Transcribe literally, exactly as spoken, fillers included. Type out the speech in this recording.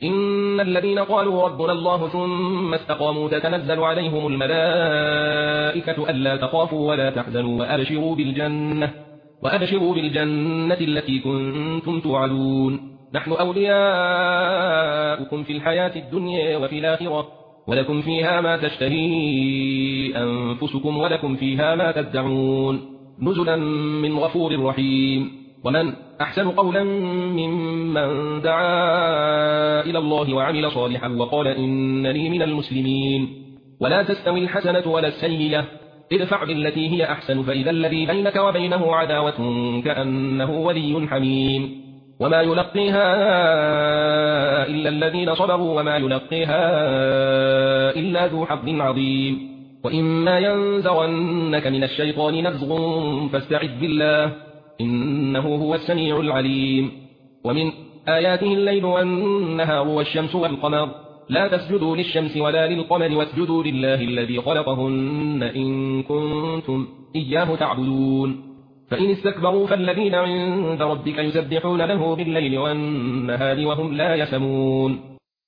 إن الذين قالوا ربنا الله ثم استقاموا تتنزل عليهم الملائكة ألا تخافوا ولا تحزنوا وأبشروا بالجنة, وأبشروا بالجنة التي كنتم توعدون نحن أولياؤكم في الحياة الدنيا وفي الآخرة ولكم فيها ما تشتهي أنفسكم ولكم فيها ما تدعون نزلا من غفور رحيم. ومن أحسن قولا ممن دعا إلى الله وعمل صالحا وقال إنني من المسلمين. ولا تستوي الحسنة ولا السيئة ادفع بالتي هي أحسن فإذا الذي بينك وبينه عداوة كأنه ولي حميم. وما يلقيها إلا الذين صبروا وما يلقيها إلا ذو حظ عظيم. وإما ينزغنك من الشيطان نزغ فاستعذ بالله إنه هو السميع العليم. ومن آياته الليل والنهار والشمس والقمر لا تسجدوا للشمس ولا للقمر واسجدوا لله الذي خلقهن إن كنتم إياه تعبدون. فإن استكبروا فالذين عند ربك يسبحون له بالليل والنهار وهم لا يسمون.